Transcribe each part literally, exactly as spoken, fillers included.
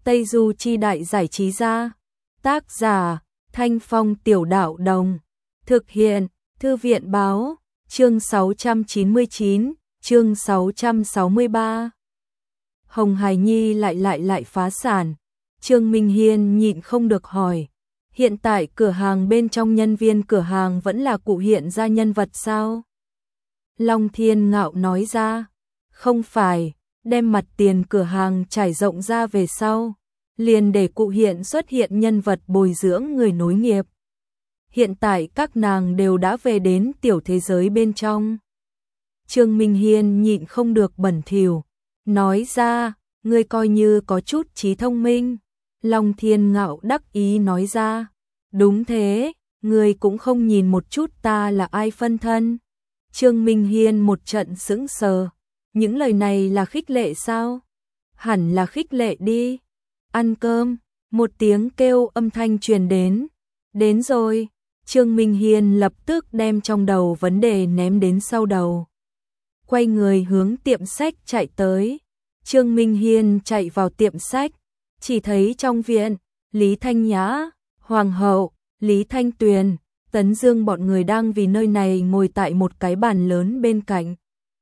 Tây Du Chi Đại Giải Trí Gia. Tác giả Thanh Phong Tiểu Đạo Đồng. Thực hiện Thư viện Báo. Chương sáu trăm chín mươi chín, chương sáu trăm sáu mươi ba. Hồng Hải Nhi lại lại lại phá sản. Trương Minh Hiên nhịn không được hỏi. Hiện tại cửa hàng bên trong nhân viên cửa hàng vẫn là cụ hiện ra nhân vật sao? Long Thiên Ngạo nói ra. Không phải, đem mặt tiền cửa hàng trải rộng ra về sau. Liền để cụ hiện xuất hiện nhân vật bồi dưỡng người nối nghiệp. Hiện tại các nàng đều đã về đến tiểu thế giới bên trong. Trương Minh Hiên nhịn không được bẩn thỉu, nói ra, ngươi coi như có chút trí thông minh. Long Thiên Ngạo đắc ý nói ra, đúng thế, ngươi cũng không nhìn một chút ta là ai phân thân. Trương Minh Hiên một trận sững sờ, những lời này là khích lệ sao? Hẳn là khích lệ đi. Ăn cơm, một tiếng kêu âm thanh truyền đến. Đến rồi. Trương Minh Hiên lập tức đem trong đầu vấn đề ném đến sau đầu. Quay người hướng tiệm sách chạy tới. Trương Minh Hiên chạy vào tiệm sách, chỉ thấy trong viện, Lý Thanh Nhã, Hoàng hậu, Lý Thanh Tuyền, Tấn Dương bọn người đang vì nơi này ngồi tại một cái bàn lớn bên cạnh.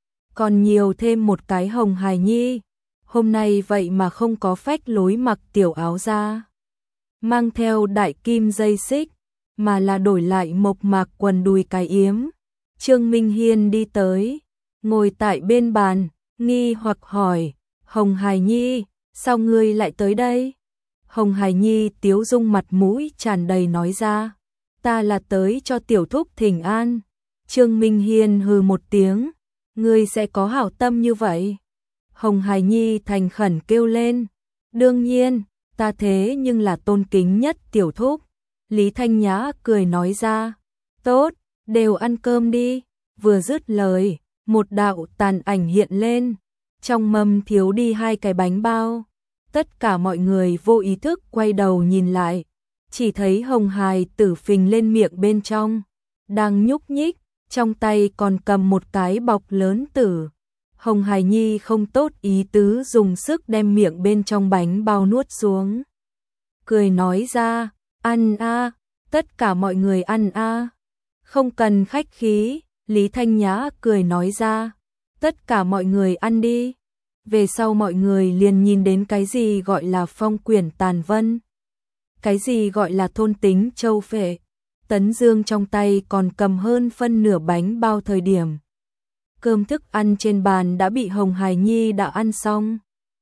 Còn nhiều thêm một cái Hồng Hải Nhi, hôm nay vậy mà không có phách lối mặc tiểu áo ra, mang theo đại kim dây xích, mà là đổi lại mộc mạc quần đùi cái yếm. Trương Minh Hiên đi tới, ngồi tại bên bàn, nghi hoặc hỏi, Hồng Hải Nhi, sao ngươi lại tới đây? Hồng Hải Nhi tiếu dung mặt mũi tràn đầy nói ra, ta là tới cho tiểu thúc thỉnh an. Trương Minh Hiên hừ một tiếng, ngươi sẽ có hảo tâm như vậy? Hồng Hải Nhi thành khẩn kêu lên, đương nhiên, ta thế nhưng là tôn kính nhất tiểu thúc. Lý Thanh Nhã cười nói ra, tốt, đều ăn cơm đi. Vừa dứt lời, một đạo tàn ảnh hiện lên, trong mâm thiếu đi hai cái bánh bao. Tất cả mọi người vô ý thức quay đầu nhìn lại, chỉ thấy Hồng Hải tử phình lên miệng bên trong, đang nhúc nhích, trong tay còn cầm một cái bọc lớn tử. Hồng Hải Nhi không tốt ý tứ dùng sức đem miệng bên trong bánh bao nuốt xuống. Cười nói ra, ăn a, tất cả mọi người ăn a. Không cần khách khí, Lý Thanh Nhã cười nói ra, tất cả mọi người ăn đi. Về sau mọi người liền nhìn đến cái gì gọi là phong quyển tàn vân, cái gì gọi là thôn tính châu phệ. Tấn Dương trong tay còn cầm hơn phân nửa bánh bao thời điểm. Cơm thức ăn trên bàn đã bị Hồng Hải Nhi đã ăn xong.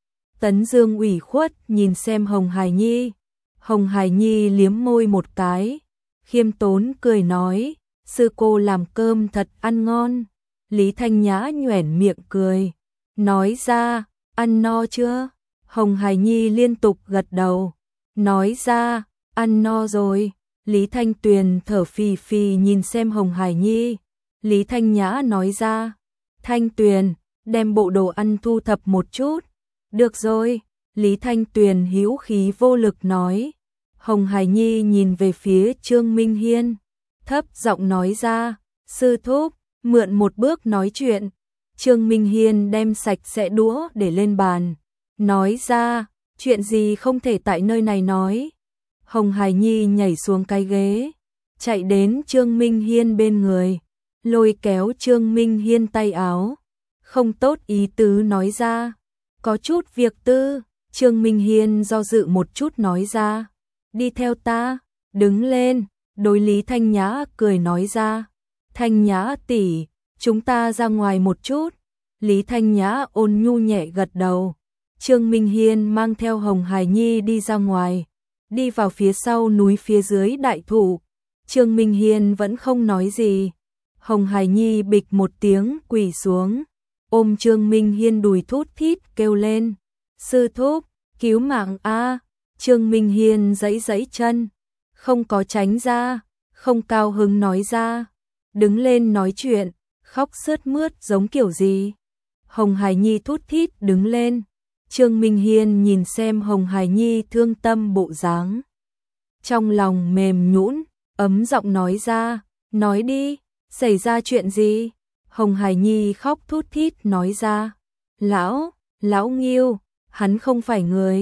Tấn Dương ủy khuất nhìn xem Hồng Hải Nhi. Hồng Hải Nhi liếm môi một cái, khiêm tốn cười nói, sư cô làm cơm thật ăn ngon. Lý Thanh Nhã nhoẻn miệng cười, nói ra, ăn no chưa? Hồng Hải Nhi liên tục gật đầu, nói ra, ăn no rồi. Lý Thanh Tuyền thở phì phì nhìn xem Hồng Hải Nhi. Lý Thanh Nhã nói ra, Thanh Tuyền, đem bộ đồ ăn thu thập một chút. Được rồi, Lý Thanh Tuyền hữu khí vô lực nói. Hồng Hải Nhi nhìn về phía Trương Minh Hiên, thấp giọng nói ra, sư thúc, mượn một bước nói chuyện. Trương Minh Hiên đem sạch sẽ đũa để lên bàn, nói ra, chuyện gì không thể tại nơi này nói. Hồng Hải Nhi nhảy xuống cái ghế, chạy đến Trương Minh Hiên bên người, lôi kéo Trương Minh Hiên tay áo, không tốt ý tứ nói ra, có chút việc tư. Trương Minh Hiên do dự một chút nói ra, đi theo ta. Đứng lên, đối Lý Thanh Nhã cười nói ra, Thanh Nhã tỷ, chúng ta ra ngoài một chút. Lý Thanh Nhã ôn nhu nhẹ gật đầu. Trương Minh Hiên mang theo Hồng Hải Nhi đi ra ngoài, đi vào phía sau núi phía dưới đại thụ. Trương Minh Hiên vẫn không nói gì. Hồng Hải Nhi bịch một tiếng quỳ xuống, ôm Trương Minh Hiên đùi thút thít kêu lên, sư thúc, cứu mạng a. Trương Minh Hiên giãy giãy chân, không có tránh ra, không cao hứng nói ra, đứng lên nói chuyện, khóc sướt mướt giống kiểu gì. Hồng Hải Nhi thút thít đứng lên. Trương Minh Hiên nhìn xem Hồng Hải Nhi thương tâm bộ dáng, trong lòng mềm nhũn, ấm giọng nói ra, nói đi, xảy ra chuyện gì? Hồng Hải Nhi khóc thút thít nói ra, lão, lão Nghiêu, hắn không phải người.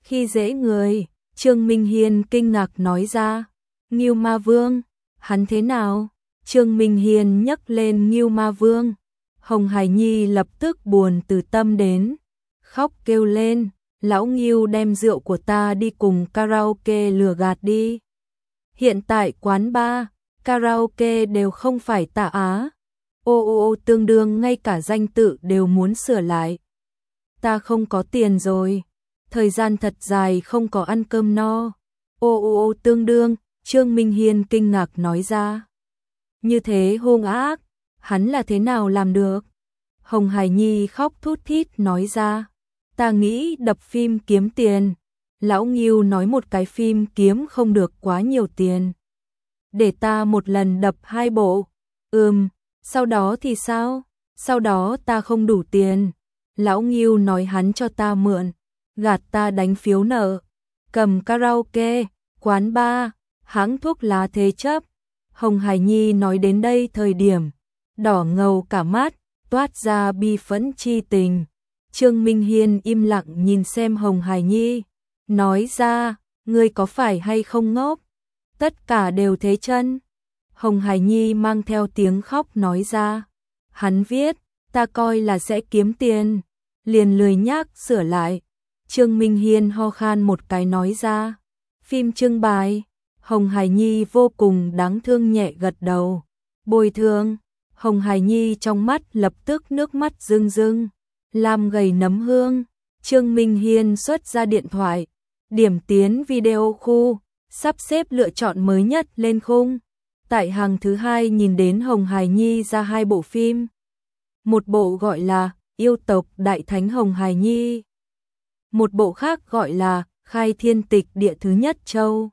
Khi dễ người, Trương Minh Hiên kinh ngạc nói ra. Ngưu Ma Vương, hắn thế nào? Trương Minh Hiên nhắc lên Ngưu Ma Vương. Hồng Hải Nhi lập tức buồn từ tâm đến, khóc kêu lên, lão Ngưu đem rượu của ta đi cùng karaoke lừa gạt đi. Hiện tại quán bar, karaoke đều không phải Tạ Á. Ô ô ô tương đương ngay cả danh tự đều muốn sửa lại. Ta không có tiền rồi, thời gian thật dài không có ăn cơm no. Ô ô ô tương đương, Trương Minh Hiên kinh ngạc nói ra. Như thế hung ác, hắn là thế nào làm được? Hồng Hải Nhi khóc thút thít nói ra. Ta nghĩ đập phim kiếm tiền. Lão Ngưu nói một cái phim kiếm không được quá nhiều tiền. Để ta một lần đập hai bộ. Ừm, sau đó thì sao? Sau đó ta không đủ tiền. Lão Ngưu nói hắn cho ta mượn, gạt ta đánh phiếu nợ, cầm karaoke, quán bar, hãng thuốc lá thế chấp. Hồng Hải Nhi nói đến đây thời điểm, đỏ ngầu cả mắt, toát ra bi phẫn chi tình. Trương Minh Hiên im lặng nhìn xem Hồng Hải Nhi, nói ra, ngươi có phải hay không ngốc? Tất cả đều thế chân. Hồng Hải Nhi mang theo tiếng khóc nói ra. Hắn viết, ta coi là sẽ kiếm tiền, liền lười nhác sửa lại. Trương Minh Hiên ho khan một cái nói ra. Phim trưng bày. Hồng Hải Nhi vô cùng đáng thương nhẹ gật đầu. Bồi thường. Hồng Hải Nhi trong mắt lập tức nước mắt rưng rưng, làm gầy nấm hương. Trương Minh Hiên xuất ra điện thoại, điểm tiến video khu, sắp xếp lựa chọn mới nhất lên khung. Tại hàng thứ hai nhìn đến Hồng Hải Nhi ra hai bộ phim. Một bộ gọi là Yêu tộc Đại Thánh Hồng Hải Nhi. Một bộ khác gọi là Khai Thiên Tịch Địa Thứ Nhất Châu.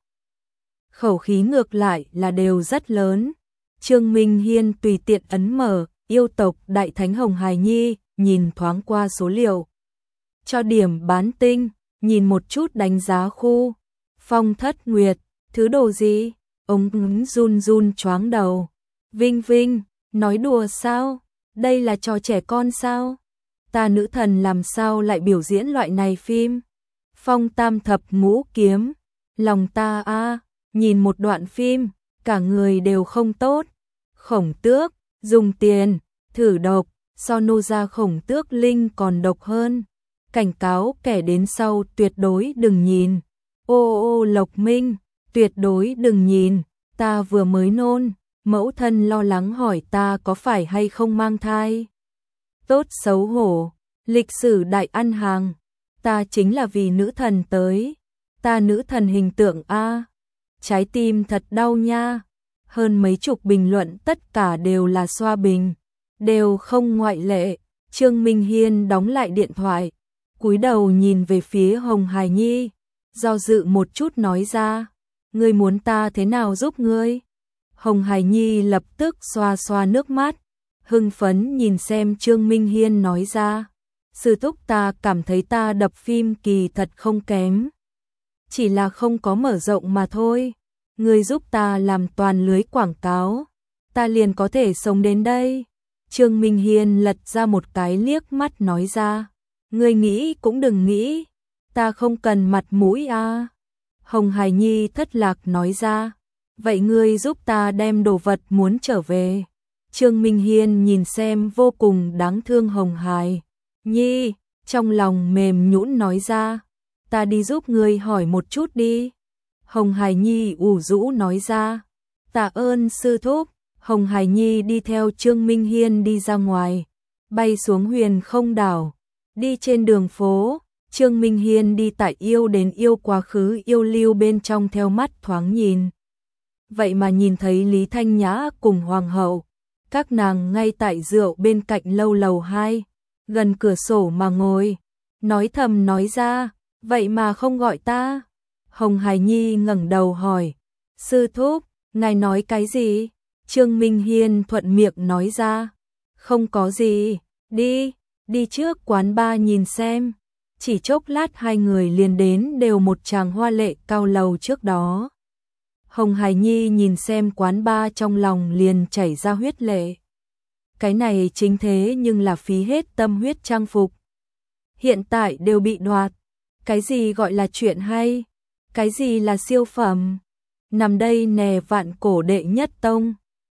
Khẩu khí ngược lại là đều rất lớn. Trương Minh Hiên tùy tiện ấn mở Yêu tộc Đại Thánh Hồng Hải Nhi, nhìn thoáng qua số liệu. Cho điểm bán tinh, nhìn một chút đánh giá khu. Phong Thất Nguyệt, thứ đồ gì? Ông ứng run run choáng đầu. Vinh Vinh, nói đùa sao? Đây là trò trẻ con sao? Ta nữ thần làm sao lại biểu diễn loại này phim? Phong Tam Thập Ngũ Kiếm, lòng ta a, nhìn một đoạn phim, cả người đều không tốt. Khổng Tước, dùng tiền, thử độc, so nô ra Khổng Tước Linh còn độc hơn. Cảnh cáo kẻ đến sau tuyệt đối đừng nhìn. Ô ô Lộc Minh, tuyệt đối đừng nhìn, ta vừa mới nôn, mẫu thân lo lắng hỏi ta có phải hay không mang thai. Tốt xấu hổ, lịch sử đại ăn hàng, ta chính là vì nữ thần tới, ta nữ thần hình tượng a. Trái tim thật đau nha. Hơn mấy chục bình luận tất cả đều là xoa bình, đều không ngoại lệ. Trương Minh Hiên đóng lại điện thoại, cúi đầu nhìn về phía Hồng Hải Nhi, do dự một chút nói ra, ngươi muốn ta thế nào giúp ngươi? Hồng Hải Nhi lập tức xoa xoa nước mắt, hưng phấn nhìn xem Trương Minh Hiên nói ra, sư thúc ta cảm thấy ta đập phim kỳ thật không kém, chỉ là không có mở rộng mà thôi. Ngươi giúp ta làm toàn lưới quảng cáo, ta liền có thể sống đến đây. Trương Minh Hiên lật ra một cái liếc mắt nói ra, ngươi nghĩ cũng đừng nghĩ, ta không cần mặt mũi a. Hồng Hải Nhi thất lạc nói ra, vậy ngươi giúp ta đem đồ vật muốn trở về. Trương Minh Hiên nhìn xem vô cùng đáng thương Hồng Hải Nhi, trong lòng mềm nhũn nói ra, ta đi giúp ngươi hỏi một chút đi. Hồng Hải Nhi ủ rũ nói ra, tạ ơn sư thúc. Hồng Hải Nhi đi theo Trương Minh Hiên đi ra ngoài, bay xuống huyền không đảo, đi trên đường phố. Trương Minh Hiên đi tại yêu đến yêu quá khứ yêu lưu bên trong theo mắt thoáng nhìn. Vậy mà nhìn thấy Lý Thanh Nhã cùng Hoàng hậu, các nàng ngay tại rượu bên cạnh lâu lầu hai, gần cửa sổ mà ngồi, nói thầm nói ra, vậy mà không gọi ta. Hồng Hải Nhi ngẩng đầu hỏi, sư thúc, ngài nói cái gì? Trương Minh Hiên thuận miệng nói ra, không có gì, đi, đi trước quán bar nhìn xem. Chỉ chốc lát hai người liền đến đều một tràng hoa lệ cao lầu trước đó. Hồng Hải Nhi nhìn xem quán bar trong lòng liền chảy ra huyết lệ. Cái này chính thế nhưng là phí hết tâm huyết trang phục. Hiện tại đều bị đoạt, Cái gì gọi là chuyện hay? Cái gì là siêu phẩm? Nằm đây nè vạn cổ đệ nhất tông.